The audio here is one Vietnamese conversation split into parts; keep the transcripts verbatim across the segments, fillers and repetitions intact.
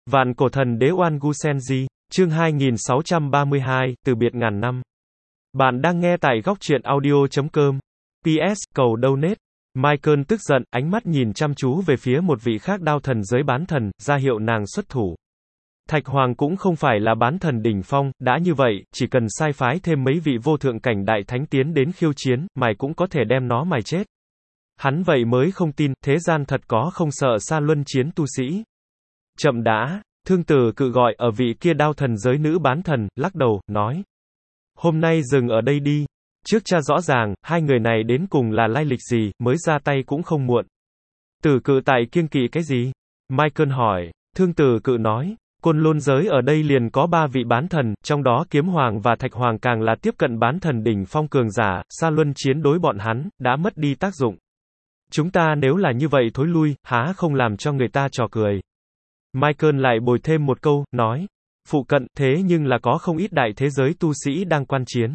Vạn cổ thần đế Oan Gu Senji, chương hai nghìn sáu trăm ba mươi hai, từ biệt ngàn năm. Bạn đang nghe tại góc truyện audio chấm com. pê ét, cầu donate. Michael tức giận, ánh mắt nhìn chăm chú về phía một vị khác đao thần giới bán thần, ra hiệu nàng xuất thủ. Thạch Hoàng cũng không phải là bán thần đỉnh phong, đã như vậy, chỉ cần sai phái thêm mấy vị vô thượng cảnh đại thánh tiến đến khiêu chiến, mày cũng có thể đem nó mài chết. Hắn vậy mới không tin, thế gian thật có không sợ xa luân chiến tu sĩ. Chậm đã, Thương Tử Cự gọi ở vị kia đao thần giới nữ bán thần, lắc đầu, nói. Hôm nay dừng ở đây đi. Trước cha rõ ràng, hai người này đến cùng là lai lịch gì, mới ra tay cũng không muộn. Tử Cự tại kiêng kỵ cái gì? Michael hỏi. Thương Tử Cự nói. Côn Lôn giới ở đây liền có ba vị bán thần, trong đó Kiếm Hoàng và Thạch Hoàng càng là tiếp cận bán thần đỉnh phong cường giả, xa luân chiến đối bọn hắn, đã mất đi tác dụng. Chúng ta nếu là như vậy thối lui, há không làm cho người ta trò cười. Michael lại bồi thêm một câu, nói. Phụ cận, thế nhưng là có không ít đại thế giới tu sĩ đang quan chiến.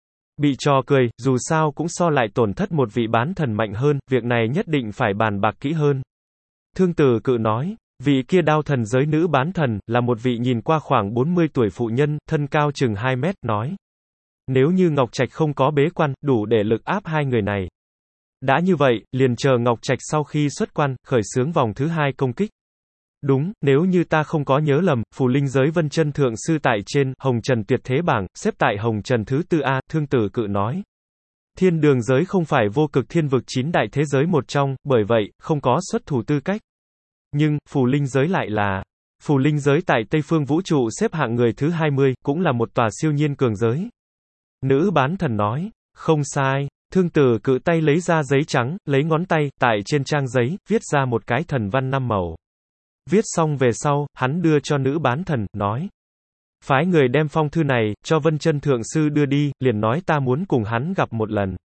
Bị trò cười, dù sao cũng so lại tổn thất một vị bán thần mạnh hơn, việc này nhất định phải bàn bạc kỹ hơn. Thương Tử Cự nói. Vị kia đao thần giới nữ bán thần, là một vị nhìn qua khoảng bốn mươi tuổi phụ nhân, thân cao chừng hai mét, nói. Nếu như Ngọc Trạch không có bế quan, đủ để lực áp hai người này. Đã như vậy, liền chờ Ngọc Trạch sau khi xuất quan, khởi xướng vòng thứ hai công kích. Đúng, nếu như ta không có nhớ lầm, phù linh giới Vân Chân Thượng Sư tại trên, Hồng Trần tuyệt thế bảng, xếp tại Hồng Trần thứ tư A, Thương Tử Cự nói. Thiên đường giới không phải vô cực thiên vực chín đại thế giới một trong, bởi vậy, không có xuất thủ tư cách. Nhưng, phù linh giới lại là, phù linh giới tại Tây Phương Vũ trụ xếp hạng người thứ hai mươi, cũng là một tòa siêu nhiên cường giới. Nữ bán thần nói, không sai. Thương Tử Cự tay lấy ra giấy trắng, lấy ngón tay, tại trên trang giấy, viết ra một cái thần văn năm màu. Viết xong về sau, hắn đưa cho nữ bán thần, nói. Phái người đem phong thư này, cho Vân Chân Thượng Sư đưa đi, liền nói ta muốn cùng hắn gặp một lần.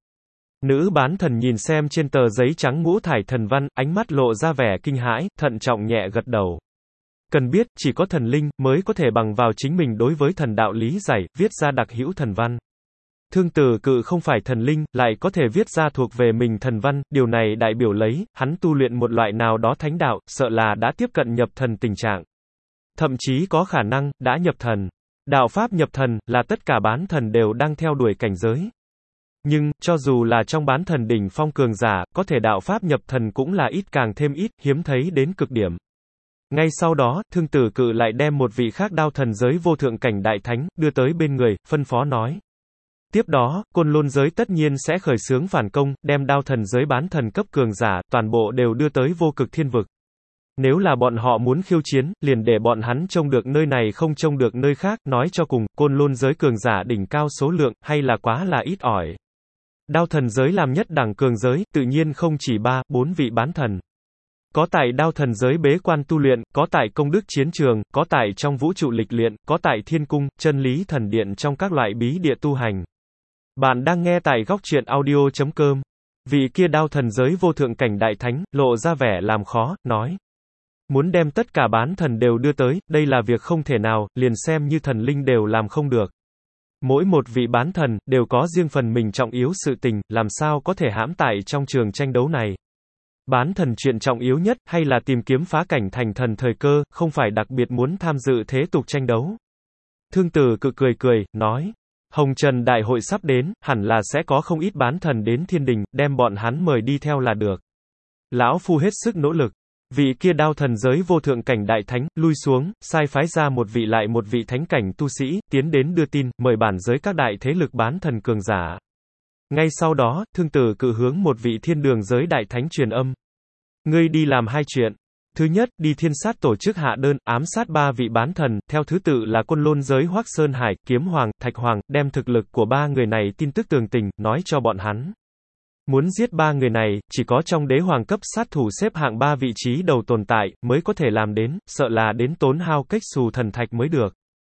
Nữ bán thần nhìn xem trên tờ giấy trắng ngũ thải thần văn, ánh mắt lộ ra vẻ kinh hãi, thận trọng nhẹ gật đầu. Cần biết, chỉ có thần linh, mới có thể bằng vào chính mình đối với thần đạo lý giải, viết ra đặc hữu thần văn. Thương Tử Cự không phải thần linh, lại có thể viết ra thuộc về mình thần văn, điều này đại biểu lấy, hắn tu luyện một loại nào đó thánh đạo, sợ là đã tiếp cận nhập thần tình trạng. Thậm chí có khả năng, đã nhập thần. Đạo pháp nhập thần, là tất cả bán thần đều đang theo đuổi cảnh giới. Nhưng, cho dù là trong bán thần đỉnh phong cường giả, có thể đạo pháp nhập thần cũng là ít càng thêm ít, hiếm thấy đến cực điểm. Ngay sau đó, Thương Tử Cự lại đem một vị khác đao thần giới vô thượng cảnh đại thánh, đưa tới bên người, phân phó nói. Tiếp đó, Côn Lôn giới tất nhiên sẽ khởi xướng phản công, đem đao thần giới bán thần cấp cường giả, toàn bộ đều đưa tới vô cực thiên vực. Nếu là bọn họ muốn khiêu chiến, liền để bọn hắn trông được nơi này không trông được nơi khác, nói cho cùng, Côn Lôn giới cường giả đỉnh cao số lượng, hay là quá là ít ỏi. Đao thần giới làm nhất đẳng cường giới, tự nhiên không chỉ ba, bốn vị bán thần. Có tại đao thần giới bế quan tu luyện, có tại công đức chiến trường, có tại trong vũ trụ lịch luyện, có tại thiên cung, chân lý thần điện trong các loại bí địa tu hành. Bạn đang nghe tại góc truyện audio chấm com. Vị kia đao thần giới vô thượng cảnh đại thánh, lộ ra vẻ làm khó, nói. Muốn đem tất cả bán thần đều đưa tới, đây là việc không thể nào, liền xem như thần linh đều làm không được. Mỗi một vị bán thần, đều có riêng phần mình trọng yếu sự tình, làm sao có thể hãm tại trong trường tranh đấu này. Bán thần chuyện trọng yếu nhất, hay là tìm kiếm phá cảnh thành thần thời cơ, không phải đặc biệt muốn tham dự thế tục tranh đấu. Thương Tử Cự cười cười, nói. Hồng Trần đại hội sắp đến, hẳn là sẽ có không ít bán thần đến thiên đình, đem bọn hắn mời đi theo là được. Lão Phu hết sức nỗ lực. Vị kia đao thần giới vô thượng cảnh đại thánh, lui xuống, sai phái ra một vị lại một vị thánh cảnh tu sĩ, tiến đến đưa tin, mời bản giới các đại thế lực bán thần cường giả. Ngay sau đó, Thương Tử Cự hướng một vị thiên đường giới đại thánh truyền âm. Ngươi đi làm hai chuyện. Thứ nhất, đi thiên sát tổ chức hạ đơn, ám sát ba vị bán thần, theo thứ tự là Côn Lôn giới Hoắc Sơn Hải, Kiếm Hoàng, Thạch Hoàng, đem thực lực của ba người này tin tức tường tình, nói cho bọn hắn. Muốn giết ba người này, chỉ có trong đế hoàng cấp sát thủ xếp hạng ba vị trí đầu tồn tại, mới có thể làm đến, sợ là đến tốn hao cách xù thần thạch mới được.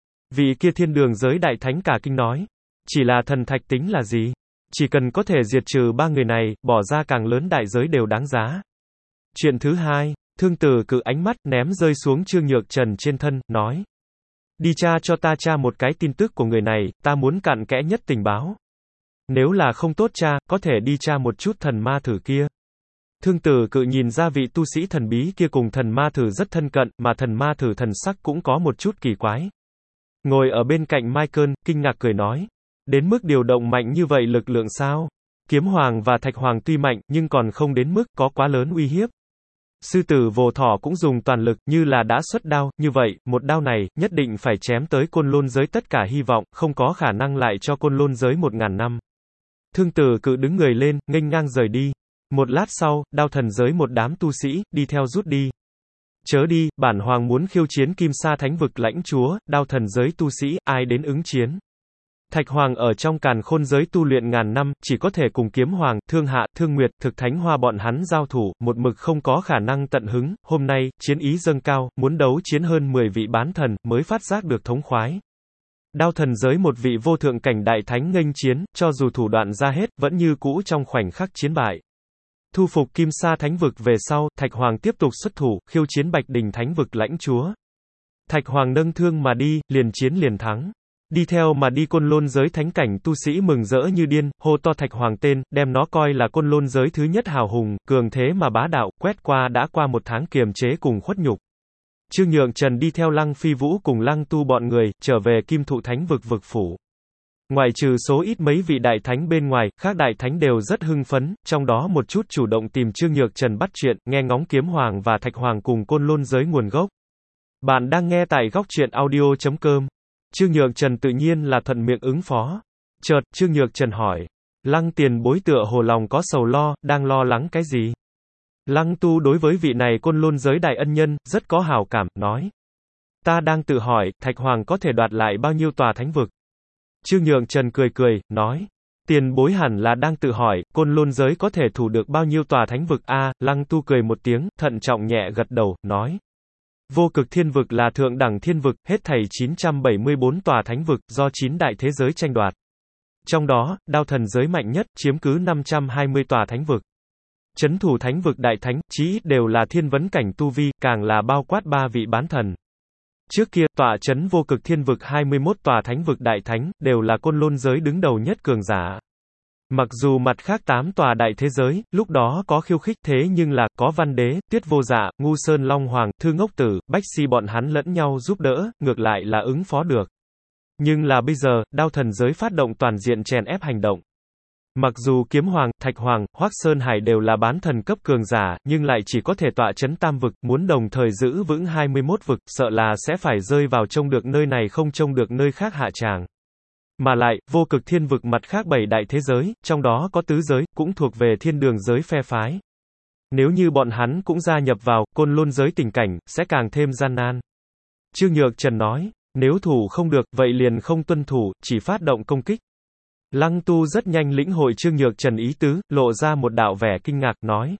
Vị kia thiên đường giới đại thánh cả kinh nói. Chỉ là thần thạch tính là gì? Chỉ cần có thể diệt trừ ba người này, bỏ ra càng lớn đại giới đều đáng giá. Chuyện thứ hai. Thương Tử Cự ánh mắt, ném rơi xuống Trương Nhược Trần trên thân, nói. Đi tra cho ta tra một cái tin tức của người này, ta muốn cặn kẽ nhất tình báo. Nếu là không tốt tra, có thể đi tra một chút thần ma thử kia. Thương Tử Cự nhìn ra vị tu sĩ thần bí kia cùng thần ma thử rất thân cận, mà thần ma thử thần sắc cũng có một chút kỳ quái. Ngồi ở bên cạnh Michael, kinh ngạc cười nói. Đến mức điều động mạnh như vậy lực lượng sao? Kiếm Hoàng và Thạch Hoàng tuy mạnh, nhưng còn không đến mức có quá lớn uy hiếp. Sư tử Vô Thỏ cũng dùng toàn lực, như là đã xuất đao, như vậy, một đao này, nhất định phải chém tới Côn Lôn giới tất cả hy vọng, không có khả năng lại cho Côn Lôn giới một ngàn năm. Thương Tử Cự đứng người lên, nghênh ngang rời đi. Một lát sau, Đao Thần giới một đám tu sĩ, đi theo rút đi. Chớ đi, bản hoàng muốn khiêu chiến Kim Sa Thánh vực lãnh chúa, Đao Thần giới tu sĩ, ai đến ứng chiến. Thạch Hoàng ở trong Càn Khôn giới tu luyện ngàn năm, chỉ có thể cùng Kiếm Hoàng, Thương Hạ, Thương Nguyệt, Thực Thánh Hoa bọn hắn giao thủ, một mực không có khả năng tận hứng, hôm nay, chiến ý dâng cao, muốn đấu chiến hơn mười vị bán thần, mới phát giác được thống khoái. Đao Thần giới một vị vô thượng cảnh đại thánh nghênh chiến, cho dù thủ đoạn ra hết, vẫn như cũ trong khoảnh khắc chiến bại. Thu phục Kim Sa Thánh vực về sau, Thạch Hoàng tiếp tục xuất thủ, khiêu chiến Bạch Đình Thánh vực lãnh chúa. Thạch Hoàng nâng thương mà đi, liền chiến liền thắng. Đi theo mà đi Côn Lôn giới thánh cảnh tu sĩ mừng rỡ như điên, hô to Thạch Hoàng tên, đem nó coi là Côn Lôn giới thứ nhất hào hùng, cường thế mà bá đạo, quét qua đã qua một tháng kiềm chế cùng khuất nhục. Trương Nhượng Trần đi theo Lăng Phi Vũ cùng Lăng Tu bọn người, trở về Kim Thụ Thánh vực vực phủ. Ngoài trừ số ít mấy vị đại thánh bên ngoài, khác đại thánh đều rất hưng phấn, trong đó một chút chủ động tìm Trương Nhược Trần bắt chuyện, nghe ngóng Kiếm Hoàng và Thạch Hoàng cùng Côn Lôn giới nguồn gốc. Bạn đang nghe tại góc truyện audio chấm com. Trương Nhược Trần tự nhiên là thuận miệng ứng phó. Chợt, Trương Nhược Trần hỏi. Lăng tiền bối tựa hồ lòng có sầu lo, đang lo lắng cái gì? Lăng Tu đối với vị này Côn Lôn giới đại ân nhân, rất có hảo cảm, nói. Ta đang tự hỏi, Thạch Hoàng có thể đoạt lại bao nhiêu tòa thánh vực? Trương Nhượng Trần cười cười, nói. Tiền bối hẳn là đang tự hỏi, Côn Lôn giới có thể thủ được bao nhiêu tòa thánh vực a? À, Lăng Tu cười một tiếng, thận trọng nhẹ gật đầu, nói. Vô Cực Thiên vực là thượng đẳng thiên vực, hết thảy chín trăm bảy mươi tư tòa thánh vực, do chín đại thế giới tranh đoạt. Trong đó, Đao Thần giới mạnh nhất, chiếm cứ năm trăm hai mươi tòa thánh vực. Chấn thủ thánh vực đại thánh, chí ít đều là thiên vấn cảnh tu vi, càng là bao quát ba vị bán thần. Trước kia, tọa chấn Vô Cực Thiên vực hai mươi mốt tòa thánh vực đại thánh, đều là Côn Lôn giới đứng đầu nhất cường giả. Mặc dù mặt khác tám tòa đại thế giới, lúc đó có khiêu khích thế nhưng là, có Văn Đế, Tuyết Vô Dạ, Ngu Sơn Long Hoàng, Thư Ngốc Tử, Bách Si bọn hắn lẫn nhau giúp đỡ, ngược lại là ứng phó được. Nhưng là bây giờ, Đao Thần giới phát động toàn diện chèn ép hành động. Mặc dù Kiếm Hoàng, Thạch Hoàng, Hoắc Sơn Hải đều là bán thần cấp cường giả, nhưng lại chỉ có thể tọa chấn tam vực, muốn đồng thời giữ vững hai mươi mốt vực, sợ là sẽ phải rơi vào trông được nơi này không trông được nơi khác hạ tràng. Mà lại, Vô Cực Thiên vực mặt khác bảy đại thế giới, trong đó có tứ giới, cũng thuộc về thiên đường giới phe phái. Nếu như bọn hắn cũng gia nhập vào, Côn Lôn giới tình cảnh, sẽ càng thêm gian nan. Trương Nhược Trần nói, nếu thủ không được, vậy liền không tuân thủ, chỉ phát động công kích. Lăng Tu rất nhanh lĩnh hội Trương Nhược Trần ý tứ, lộ ra một đạo vẻ kinh ngạc, nói.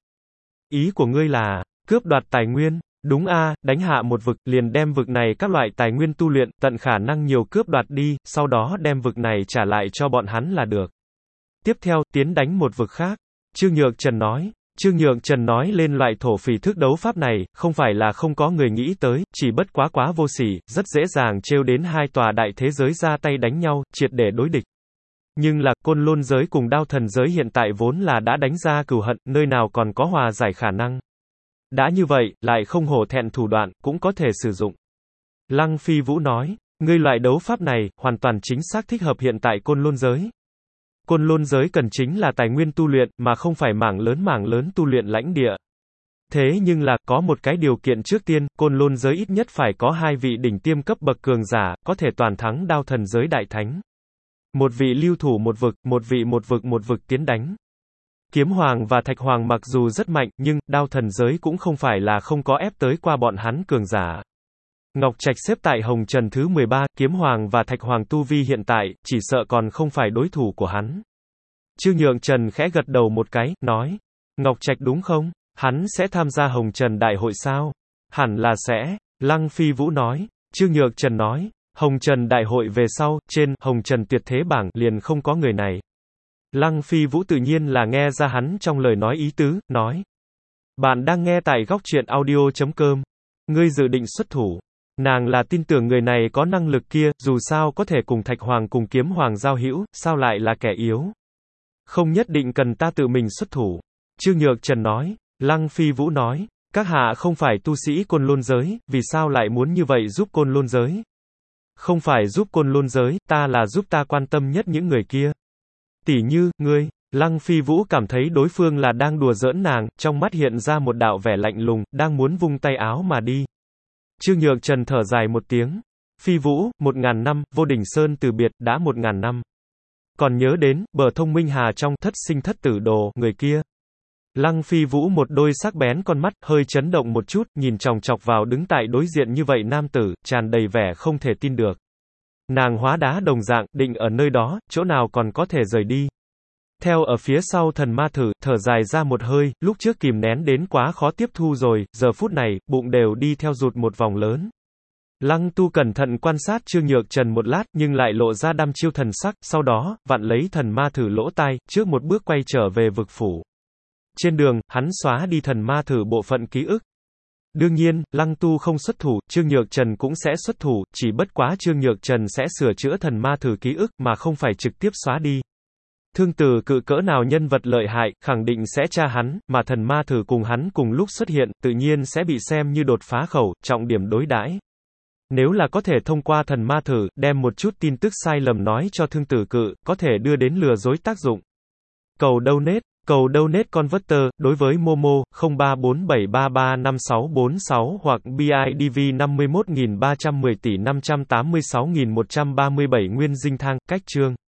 Ý của ngươi là, cướp đoạt tài nguyên, đúng a, đánh hạ một vực, liền đem vực này các loại tài nguyên tu luyện, tận khả năng nhiều cướp đoạt đi, sau đó đem vực này trả lại cho bọn hắn là được. Tiếp theo, tiến đánh một vực khác. Trương Nhược Trần nói. Trương Nhược Trần nói lên loại thổ phỉ thức đấu pháp này, không phải là không có người nghĩ tới, chỉ bất quá quá vô sỉ, rất dễ dàng trêu đến hai tòa đại thế giới ra tay đánh nhau, triệt để đối địch. Nhưng là, Côn Lôn giới cùng Đao Thần giới hiện tại vốn là đã đánh ra cừu hận, nơi nào còn có hòa giải khả năng. Đã như vậy, lại không hổ thẹn thủ đoạn, cũng có thể sử dụng. Lăng Phi Vũ nói, ngươi loại đấu pháp này, hoàn toàn chính xác thích hợp hiện tại Côn Lôn giới. Côn Lôn giới cần chính là tài nguyên tu luyện, mà không phải mảng lớn mảng lớn tu luyện lãnh địa. Thế nhưng là, có một cái điều kiện trước tiên, Côn Lôn giới ít nhất phải có hai vị đỉnh tiêm cấp bậc cường giả, có thể toàn thắng Đao Thần giới đại thánh. Một vị lưu thủ một vực, một vị một vực một vực tiến đánh. Kiếm Hoàng và Thạch Hoàng mặc dù rất mạnh, nhưng, Đao Thần giới cũng không phải là không có ép tới qua bọn hắn cường giả. Ngọc Trạch xếp tại Hồng Trần thứ mười ba, Kiếm Hoàng và Thạch Hoàng tu vi hiện tại, chỉ sợ còn không phải đối thủ của hắn. Trương Nhượng Trần khẽ gật đầu một cái, nói. Ngọc Trạch đúng không? Hắn sẽ tham gia Hồng Trần đại hội sao? Hẳn là sẽ. Lăng Phi Vũ nói. Trương Nhượng Trần nói. Hồng Trần đại hội về sau, trên Hồng Trần tuyệt thế bảng liền không có người này. Lăng Phi Vũ tự nhiên là nghe ra hắn trong lời nói ý tứ, nói. Bạn đang nghe tại góc truyện audio chấm com. Ngươi dự định xuất thủ. Nàng là tin tưởng người này có năng lực kia, dù sao có thể cùng Thạch Hoàng cùng Kiếm Hoàng giao hữu, sao lại là kẻ yếu. Không nhất định cần ta tự mình xuất thủ. Trương Nhược Trần nói. Lăng Phi Vũ nói, các hạ không phải tu sĩ Côn Lôn giới, vì sao lại muốn như vậy giúp Côn Lôn giới? Không phải giúp Côn Lôn giới, ta là giúp ta quan tâm nhất những người kia. Tỷ như, ngươi. Lăng Phi Vũ cảm thấy đối phương là đang đùa giỡn nàng, trong mắt hiện ra một đạo vẻ lạnh lùng, đang muốn vung tay áo mà đi. Trương Nhược Trần thở dài một tiếng. Phi Vũ, một ngàn năm, Vô Đỉnh Sơn từ biệt, đã một ngàn năm. Còn nhớ đến, bờ thông minh hà trong thất sinh thất tử đồ, người kia. Lăng Phi Vũ một đôi sắc bén con mắt, hơi chấn động một chút, nhìn chòng chọc vào đứng tại đối diện như vậy nam tử, tràn đầy vẻ không thể tin được. Nàng hóa đá đồng dạng, định ở nơi đó, chỗ nào còn có thể rời đi. Theo ở phía sau thần ma thử, thở dài ra một hơi, lúc trước kìm nén đến quá khó tiếp thu rồi, giờ phút này, bụng đều đi theo rụt một vòng lớn. Lăng Tu cẩn thận quan sát Trương Nhược Trần một lát, nhưng lại lộ ra đăm chiêu thần sắc, sau đó, vặn lấy thần ma thử lỗ tai, trước một bước quay trở về vực phủ. Trên đường, hắn xóa đi thần ma thử bộ phận ký ức. Đương nhiên, Lăng Tu không xuất thủ, Trương Nhược Trần cũng sẽ xuất thủ, chỉ bất quá Trương Nhược Trần sẽ sửa chữa thần ma thử ký ức, mà không phải trực tiếp xóa đi. Thương Tử Cự cỡ nào nhân vật lợi hại, khẳng định sẽ tra hắn, mà thần ma thử cùng hắn cùng lúc xuất hiện, tự nhiên sẽ bị xem như đột phá khẩu, trọng điểm đối đãi. Nếu là có thể thông qua thần ma thử, đem một chút tin tức sai lầm nói cho Thương Tử Cự, có thể đưa đến lừa dối tác dụng. Cầu donate, cầu donate converter, đối với Momo, không ba bốn bảy ba ba năm sáu bốn sáu hoặc bê i đê vê năm mươi mốt nghìn ba trăm mười tỷ năm trăm tám mươi sáu nghìn một trăm ba mươi bảy Nguyên Dinh Thang, cách chương.